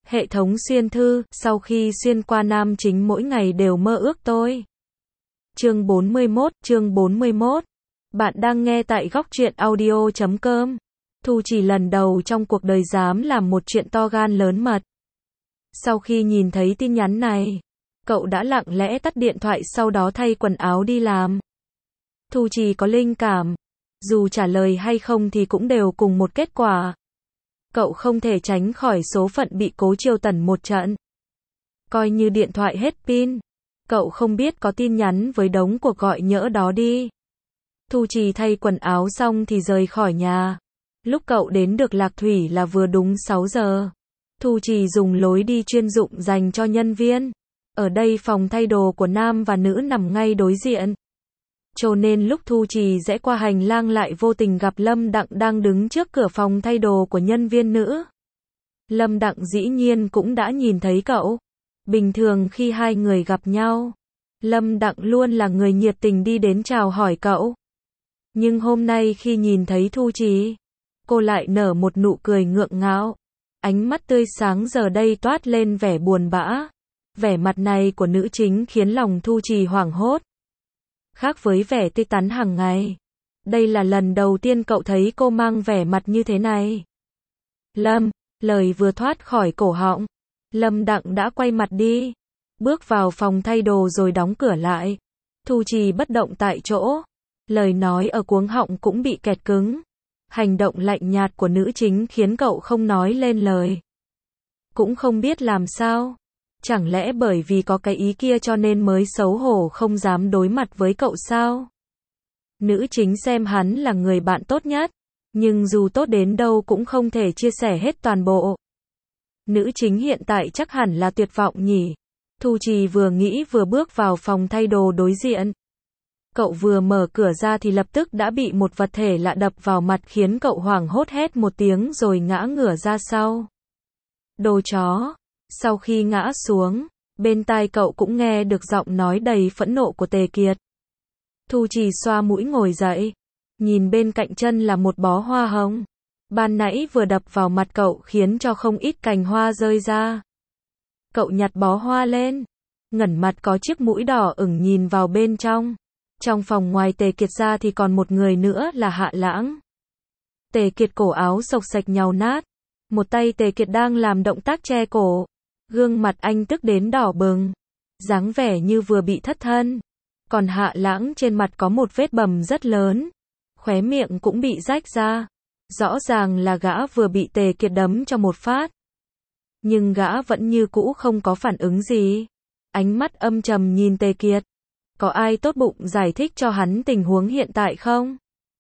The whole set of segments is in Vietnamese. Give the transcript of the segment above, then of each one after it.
Hệ thống xuyên thư, sau khi xuyên qua nam chính mỗi ngày đều mơ ước tôi. Chương 41. Bạn đang nghe tại góc truyện audio.com. Thu Trì lần đầu trong cuộc đời dám làm một chuyện to gan lớn mật. Sau khi nhìn thấy tin nhắn này, cậu đã lặng lẽ tắt điện thoại, sau đó thay quần áo đi làm. Thu Trì có linh cảm, dù trả lời hay không thì cũng đều cùng một kết quả. Cậu không thể tránh khỏi số phận bị Cố Triều Tần một trận. Coi như điện thoại hết pin, cậu không biết có tin nhắn với đống cuộc gọi nhỡ đó đi. Thu Trì thay quần áo xong thì rời khỏi nhà. Lúc cậu đến được Lạc Thủy là vừa đúng 6 giờ. Thu Trì dùng lối đi chuyên dụng dành cho nhân viên. Ở đây phòng thay đồ của nam và nữ nằm ngay đối diện. Cho nên lúc Thu Trì rẽ qua hành lang lại vô tình gặp Lâm Đặng đang đứng trước cửa phòng thay đồ của nhân viên nữ. Lâm Đặng dĩ nhiên cũng đã nhìn thấy cậu. Bình thường khi hai người gặp nhau, Lâm Đặng luôn là người nhiệt tình đi đến chào hỏi cậu. Nhưng hôm nay khi nhìn thấy Thu Trì, cô lại nở một nụ cười ngượng ngạo. Ánh mắt tươi sáng giờ đây toát lên vẻ buồn bã. Vẻ mặt này của nữ chính khiến lòng Thu Trì hoảng hốt. Khác với vẻ tươi tắn hàng ngày, đây là lần đầu tiên cậu thấy cô mang vẻ mặt như thế này. Lâm, lời vừa thoát khỏi cổ họng, Lâm Đặng đã quay mặt đi, bước vào phòng thay đồ rồi đóng cửa lại. Thu Trì bất động tại chỗ, lời nói ở cuống họng cũng bị kẹt cứng. Hành động lạnh nhạt của nữ chính khiến cậu không nói lên lời. Cũng không biết làm sao. Chẳng lẽ bởi vì có cái ý kia cho nên mới xấu hổ không dám đối mặt với cậu sao? Nữ chính xem hắn là người bạn tốt nhất, nhưng dù tốt đến đâu cũng không thể chia sẻ hết toàn bộ. Nữ chính hiện tại chắc hẳn là tuyệt vọng nhỉ? Thu Trì vừa nghĩ vừa bước vào phòng thay đồ đối diện. Cậu vừa mở cửa ra thì lập tức đã bị một vật thể lạ đập vào mặt khiến cậu hoảng hốt hét một tiếng rồi ngã ngửa ra sau. Đồ chó! Sau khi ngã xuống, bên tai cậu cũng nghe được giọng nói đầy phẫn nộ của Tề Kiệt. Thu Trì xoa mũi ngồi dậy, nhìn bên cạnh chân là một bó hoa hồng. Ban nãy vừa đập vào mặt cậu khiến cho không ít cành hoa rơi ra. Cậu nhặt bó hoa lên, ngẩng mặt có chiếc mũi đỏ ửng nhìn vào bên trong. Trong phòng ngoài Tề Kiệt ra thì còn một người nữa là Hạ Lãng. Tề Kiệt cổ áo xộc xạch nhàu nát, một tay Tề Kiệt đang làm động tác che cổ. Gương mặt anh tức đến đỏ bừng, dáng vẻ như vừa bị thất thân. Còn Hạ Lãng trên mặt có một vết bầm rất lớn, khóe miệng cũng bị rách ra. Rõ ràng là gã vừa bị Tề Kiệt đấm cho một phát. Nhưng gã vẫn như cũ không có phản ứng gì. Ánh mắt âm trầm nhìn Tề Kiệt. Có ai tốt bụng giải thích cho hắn tình huống hiện tại không?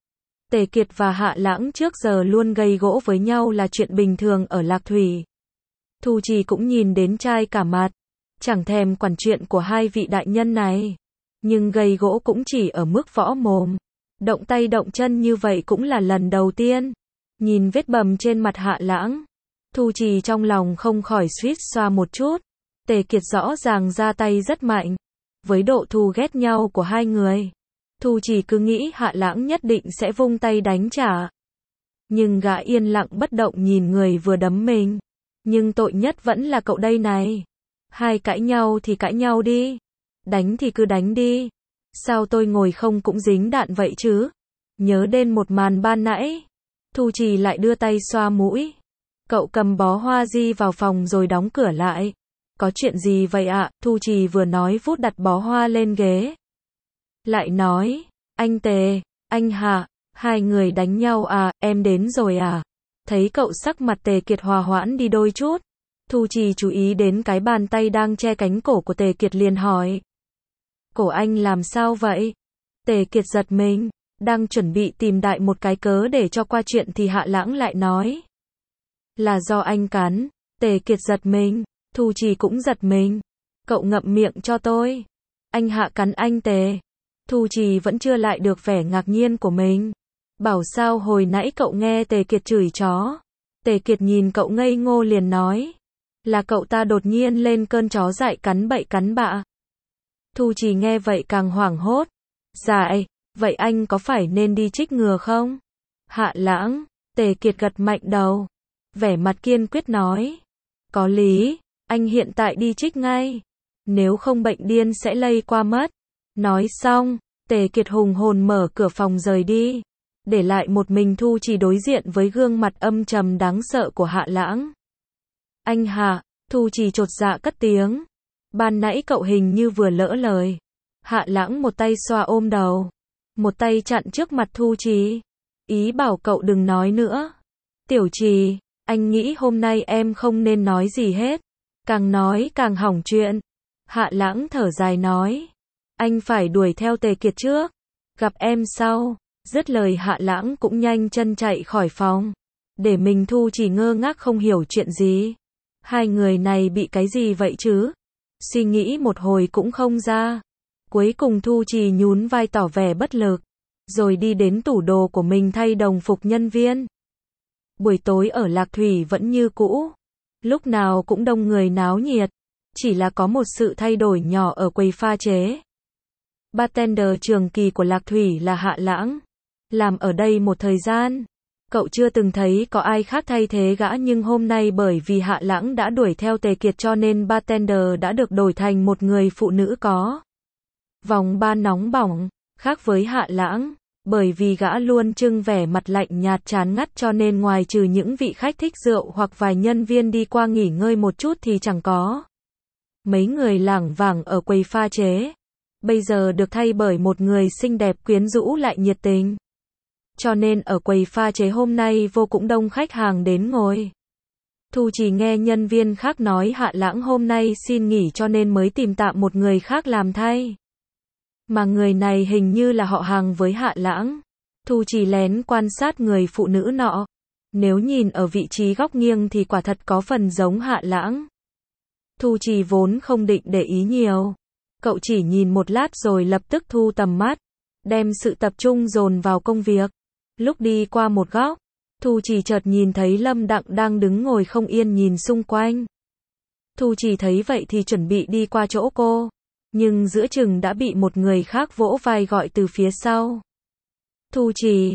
Tề Kiệt và Hạ Lãng trước giờ luôn gây gỗ với nhau là chuyện bình thường ở Lạc Thủy. Thu Trì cũng nhìn đến chai cả mặt, chẳng thèm quản chuyện của hai vị đại nhân này. Nhưng gây gỗ cũng chỉ ở mức võ mồm. Động tay động chân như vậy cũng là lần đầu tiên. Nhìn vết bầm trên mặt Hạ Lãng, Thu Trì trong lòng không khỏi suýt xoa một chút. Tề Kiệt rõ ràng ra tay rất mạnh. Với độ thù ghét nhau của hai người, Thu Trì cứ nghĩ Hạ Lãng nhất định sẽ vung tay đánh trả. Nhưng gã yên lặng bất động nhìn người vừa đấm mình. Nhưng tội nhất vẫn là cậu đây này. Hai cãi nhau thì cãi nhau đi. Đánh thì cứ đánh đi. Sao tôi ngồi không cũng dính đạn vậy chứ? Nhớ đến một màn ban nãy. Thu Trì lại đưa tay xoa mũi. Cậu cầm bó hoa di vào phòng rồi đóng cửa lại. Có chuyện gì vậy ạ? Thu Trì vừa nói vút đặt bó hoa lên ghế. Lại nói, anh Tề, anh Hạ, hai người đánh nhau à, em đến rồi à? Thấy cậu sắc mặt Tề Kiệt hòa hoãn đi đôi chút. Thu Trì chú ý đến cái bàn tay đang che cánh cổ của Tề Kiệt liền hỏi. Cổ anh làm sao vậy? Tề Kiệt giật mình, đang chuẩn bị tìm đại một cái cớ để cho qua chuyện thì Hạ Lãng lại nói. Là do anh cắn. Tề Kiệt giật mình, Thu Trì cũng giật mình. Cậu ngậm miệng cho tôi. Anh Hạ cắn anh Tề. Thu Trì vẫn chưa lại được vẻ ngạc nhiên của mình. Bảo sao hồi nãy cậu nghe Tề Kiệt chửi chó. Tề Kiệt nhìn cậu ngây ngô liền nói. Là cậu ta đột nhiên lên cơn chó dại cắn bậy cắn bạ. Thu Trì nghe vậy càng hoảng hốt. Dại, vậy anh có phải nên đi chích ngừa không? Hạ Lãng, Tề Kiệt gật mạnh đầu. Vẻ mặt kiên quyết nói. Có lý, anh hiện tại đi trích ngay. Nếu không bệnh điên sẽ lây qua mất. Nói xong, Tề Kiệt hùng hồn mở cửa phòng rời đi. Để lại một mình Thu Trì đối diện với gương mặt âm trầm đáng sợ của Hạ Lãng. Anh Hạ, Thu Trì chột dạ cất tiếng. Ban nãy cậu hình như vừa lỡ lời. Hạ Lãng một tay xoa ôm đầu. Một tay chặn trước mặt Thu Trì. Ý bảo cậu đừng nói nữa. Tiểu Trì, anh nghĩ hôm nay em không nên nói gì hết. Càng nói càng hỏng chuyện. Hạ Lãng thở dài nói. Anh phải đuổi theo Tề Kiệt trước. Gặp em sau. Dứt lời Hạ Lãng cũng nhanh chân chạy khỏi phòng. Để mình Thu Trì ngơ ngác không hiểu chuyện gì. Hai người này bị cái gì vậy chứ? Suy nghĩ một hồi cũng không ra. Cuối cùng Thu Trì nhún vai tỏ vẻ bất lực. Rồi đi đến tủ đồ của mình thay đồng phục nhân viên. Buổi tối ở Lạc Thủy vẫn như cũ. Lúc nào cũng đông người náo nhiệt. Chỉ là có một sự thay đổi nhỏ ở quầy pha chế. Bartender trường kỳ của Lạc Thủy là Hạ Lãng. Làm ở đây một thời gian. Cậu chưa từng thấy có ai khác thay thế gã, nhưng hôm nay bởi vì Hạ Lãng đã đuổi theo Tề Kiệt cho nên bartender đã được đổi thành một người phụ nữ có vòng ba nóng bỏng. Khác với Hạ Lãng, bởi vì gã luôn trưng vẻ mặt lạnh nhạt chán ngắt cho nên ngoài trừ những vị khách thích rượu hoặc vài nhân viên đi qua nghỉ ngơi một chút thì chẳng có mấy người lảng vảng ở quầy pha chế. Bây giờ được thay bởi một người xinh đẹp quyến rũ lại nhiệt tình. Cho nên ở quầy pha chế hôm nay vô cùng đông khách hàng đến ngồi. Thu Trì nghe nhân viên khác nói Hạ Lãng hôm nay xin nghỉ cho nên mới tìm tạm một người khác làm thay. Mà người này hình như là họ hàng với Hạ Lãng. Thu Trì lén quan sát người phụ nữ nọ. Nếu nhìn ở vị trí góc nghiêng thì quả thật có phần giống Hạ Lãng. Thu Trì vốn không định để ý nhiều. Cậu chỉ nhìn một lát rồi lập tức thu tầm mắt. Đem sự tập trung dồn vào công việc. Lúc đi qua một góc, Thu Trì chợt nhìn thấy Lâm Đặng đang đứng ngồi không yên nhìn xung quanh. Thu Trì thấy vậy thì chuẩn bị đi qua chỗ cô. Nhưng giữa chừng đã bị một người khác vỗ vai gọi từ phía sau. Thu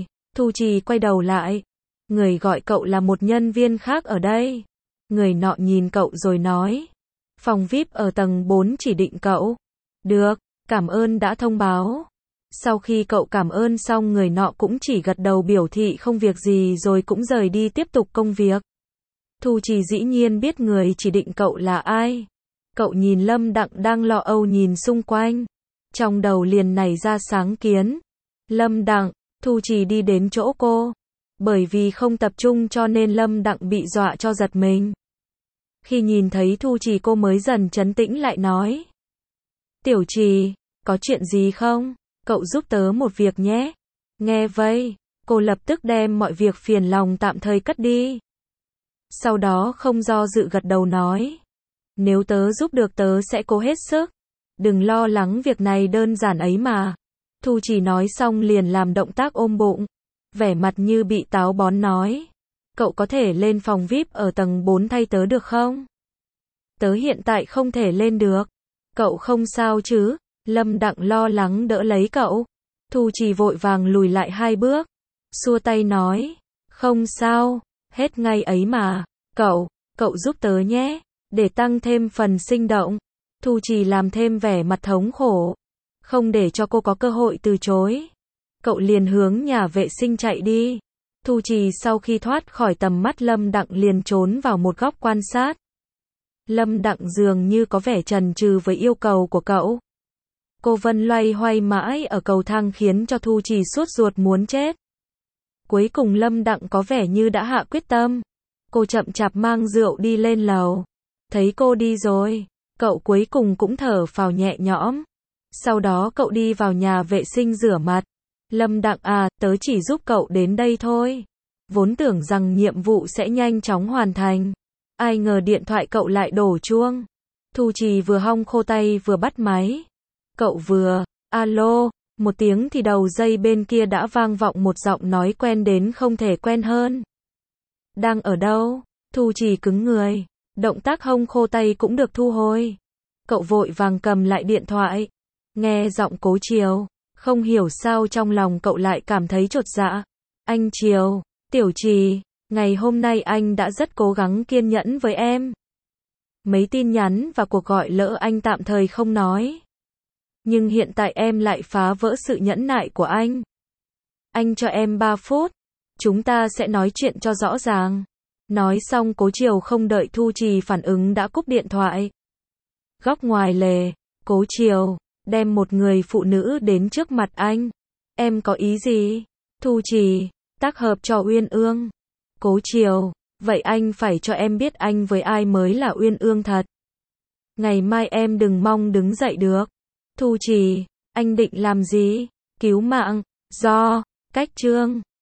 Trì quay đầu lại. Người gọi cậu là một nhân viên khác ở đây. Người nọ nhìn cậu rồi nói. Phòng VIP ở tầng 4 chỉ định cậu. Được, cảm ơn đã thông báo. Sau khi cậu cảm ơn xong người nọ cũng chỉ gật đầu biểu thị không việc gì rồi cũng rời đi tiếp tục công việc. Thu Trì dĩ nhiên biết người chỉ định cậu là ai. Cậu nhìn Lâm Đặng đang lo âu nhìn xung quanh. Trong đầu liền nảy ra sáng kiến. Lâm Đặng, Thu Trì đi đến chỗ cô. Bởi vì không tập trung cho nên Lâm Đặng bị dọa cho giật mình. Khi nhìn thấy Thu Trì cô mới dần trấn tĩnh lại nói. Tiểu Trì, có chuyện gì không? Cậu giúp tớ một việc nhé. Nghe vậy, cô lập tức đem mọi việc phiền lòng tạm thời cất đi. Sau đó không do dự gật đầu nói. Nếu tớ giúp được tớ sẽ cố hết sức. Đừng lo lắng, việc này đơn giản ấy mà. Thu Trì nói xong liền làm động tác ôm bụng. Vẻ mặt như bị táo bón nói. Cậu có thể lên phòng VIP ở tầng 4 thay tớ được không? Tớ hiện tại không thể lên được. Cậu không sao chứ? Lâm Đặng lo lắng đỡ lấy cậu. Thu Trì vội vàng lùi lại 2 bước. Xua tay nói. Không sao, hết ngay ấy mà. Cậu giúp tớ nhé. Để tăng thêm phần sinh động. Thu Trì làm thêm vẻ mặt thống khổ. Không để cho cô có cơ hội từ chối. Cậu liền hướng nhà vệ sinh chạy đi. Thu Trì sau khi thoát khỏi tầm mắt Lâm Đặng liền trốn vào một góc quan sát. Lâm Đặng dường như có vẻ chần chừ với yêu cầu của cậu. Cô Vân loay hoay mãi ở cầu thang khiến cho Thu Trì sốt ruột muốn chết. Cuối cùng Lâm Đặng có vẻ như đã hạ quyết tâm. Cô chậm chạp mang rượu đi lên lầu. Thấy cô đi rồi, cậu cuối cùng cũng thở phào nhẹ nhõm. Sau đó cậu đi vào nhà vệ sinh rửa mặt. Lâm Đặng à, tớ chỉ giúp cậu đến đây thôi. Vốn tưởng rằng nhiệm vụ sẽ nhanh chóng hoàn thành. Ai ngờ điện thoại cậu lại đổ chuông. Thu Trì vừa hong khô tay vừa bắt máy. Cậu vừa, alo, một tiếng thì đầu dây bên kia đã vang vọng một giọng nói quen đến không thể quen hơn. Đang ở đâu? Thu Trì cứng người. Động tác hong khô tay cũng được thu hồi. Cậu vội vàng cầm lại điện thoại. Nghe giọng Cố Triều. Không hiểu sao trong lòng cậu lại cảm thấy chột dạ. Anh Triều, Tiểu Trì, ngày hôm nay anh đã rất cố gắng kiên nhẫn với em. Mấy tin nhắn và cuộc gọi lỡ anh tạm thời không nói. Nhưng hiện tại em lại phá vỡ sự nhẫn nại của anh. Anh cho em 3 phút. Chúng ta sẽ nói chuyện cho rõ ràng. Nói xong Cố Triều không đợi Thu Trì phản ứng đã cúp điện thoại. Góc ngoài lề, Cố Triều đem một người phụ nữ đến trước mặt anh. Em có ý gì? Thu Trì, tác hợp cho Uyên Ương. Cố Triều, vậy anh phải cho em biết anh với ai mới là Uyên Ương thật. Ngày mai em đừng mong đứng dậy được. Thu Trì, anh định làm gì? Cứu mạng, cách Trương.